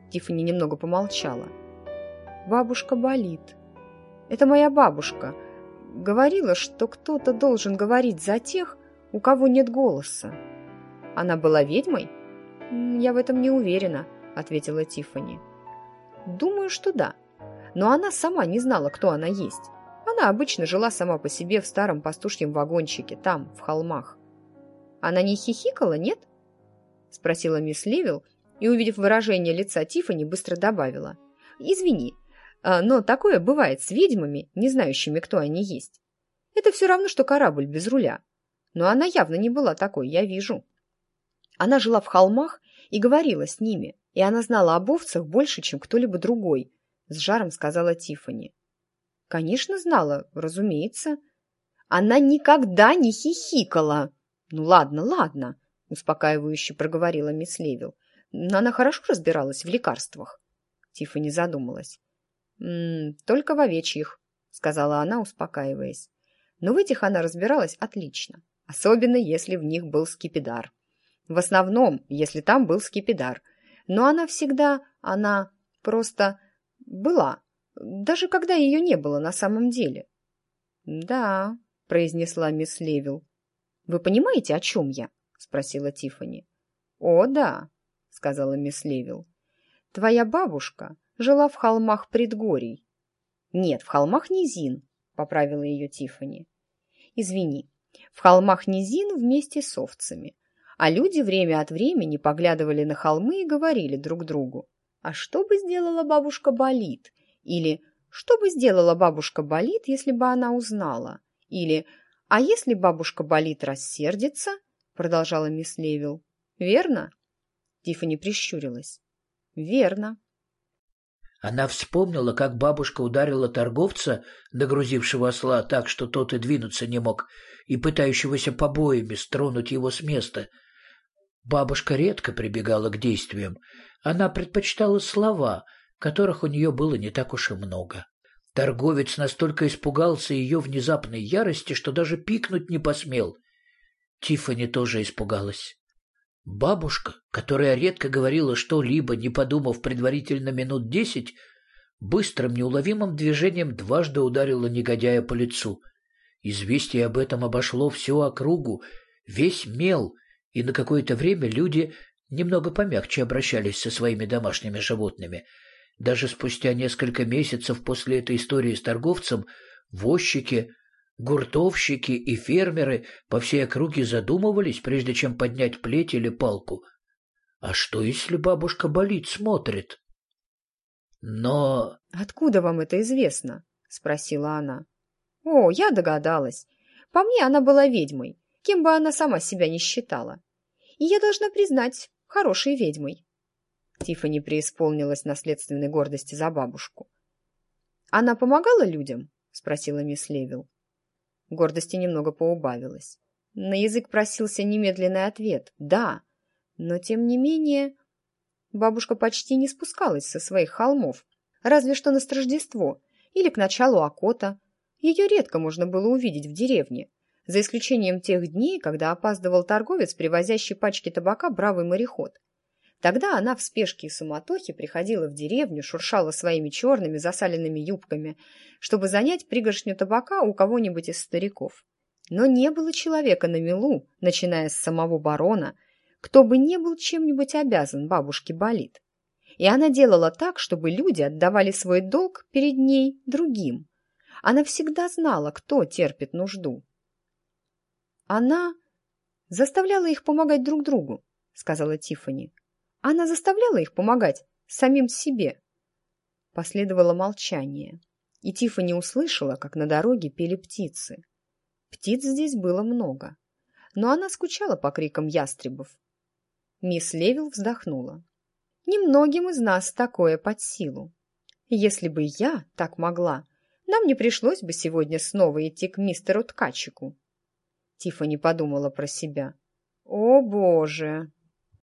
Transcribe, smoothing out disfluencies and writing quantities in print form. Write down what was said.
Тиффани немного помолчала. «Бабушка болит. Это моя бабушка. Говорила, что кто-то должен говорить за тех, у кого нет голоса». «Она была ведьмой?» «Я в этом не уверена», — ответила Тиффани. «Думаю, что да. Но она сама не знала, кто она есть. Она обычно жила сама по себе в старом пастушьем вагончике, там, в холмах». «Она не хихикала, нет?» — спросила мисс Ливил, и, увидев выражение лица Тиффани, быстро добавила. «Извини, но такое бывает с ведьмами, не знающими, кто они есть. Это все равно, что корабль без руля. Но она явно не была такой, я вижу. Она жила в холмах и говорила с ними, и она знала об овцах больше, чем кто-либо другой», — с жаром сказала Тиффани. «Конечно, знала, разумеется. Она никогда не хихикала». «Ну ладно, ладно», — успокаивающе проговорила мисс Ливил. «Но она хорошо разбиралась в лекарствах». Тиффани задумалась. «Только в овечьих», — сказала она, успокаиваясь. Но в этих она разбиралась отлично, особенно если в них был скипидар. В основном, если там был скипидар. Но она просто была, даже когда ее не было на самом деле. «Да», — произнесла мисс Ливил. «Вы понимаете, о чем я?» — спросила Тиффани. «О, да», — сказала мисс Ливил. «Твоя бабушка жила в холмах предгорий». «Нет, в холмах низин», — поправила ее Тиффани. «Извини, в холмах низин вместе с овцами. А люди время от времени поглядывали на холмы и говорили друг другу: а что бы сделала бабушка Болит? Или что бы сделала бабушка Болит, если бы она узнала? Или а если бабушка Болит рассердится?» — продолжала мисс Ливил. «Верно?» Тиффани прищурилась. «Верно». Она вспомнила, как бабушка ударила торговца, нагрузившего осла так, что тот и двинуться не мог, и пытающегося побоями стронуть его с места. Бабушка редко прибегала к действиям. Она предпочитала слова, которых у нее было не так уж и много. Торговец настолько испугался ее внезапной ярости, что даже пикнуть не посмел. Тиффани тоже испугалась. Бабушка, которая редко говорила что-либо, не подумав предварительно минут 10, быстрым неуловимым движением дважды ударила негодяя по лицу. Известие об этом обошло всю округу, весь мел, и на какое-то время люди немного помягче обращались со своими домашними животными. Даже спустя несколько месяцев после этой истории с торговцем возчики, гуртовщики и фермеры по всей округе задумывались, прежде чем поднять плеть или палку. А что, если бабушка Болит смотрит? Но... «Откуда вам это известно?» — спросила она. «О, я догадалась. По мне, она была ведьмой, кем бы она сама себя не считала. И я должна признать, хорошей ведьмой». Тиффани преисполнилась наследственной гордости за бабушку. «Она помогала людям?» — спросила мисс Ливил. Гордости немного поубавилось. На язык просился немедленный ответ «да», но тем не менее бабушка почти не спускалась со своих холмов, разве что на Рождество или к началу Окота. Ее редко можно было увидеть в деревне, за исключением тех дней, когда опаздывал торговец, привозящий пачки табака «Бравый мореход». Тогда она в спешке и суматохе приходила в деревню, шуршала своими черными засаленными юбками, чтобы занять пригоршню табака у кого-нибудь из стариков. Но не было человека на мелу, начиная с самого барона, кто бы не был чем-нибудь обязан бабушке Болит. И она делала так, чтобы люди отдавали свой долг перед ней другим. Она всегда знала, кто терпит нужду. «Она заставляла их помогать друг другу», — сказала Тиффани. «Она заставляла их помогать самим себе». Последовало молчание, и Тиффани услышала, как на дороге пели птицы. Птиц здесь было много, но она скучала по крикам ястребов. Мисс Ливил вздохнула. «Немногим из нас такое под силу. Если бы я так могла, нам не пришлось бы сегодня снова идти к мистеру Ткачику». Тиффани подумала про себя. «О, Боже!»